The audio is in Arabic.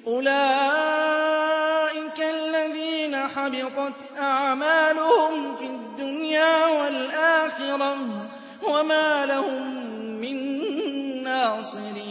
أُولَٰئِكَ الَّذِينَ حَبِطَتْ أَعْمَالُهُمْ فِي الدُّنْيَا وَالْآخِرَةِ وَمَا لَهُم مِّن نَّاصِرِينَ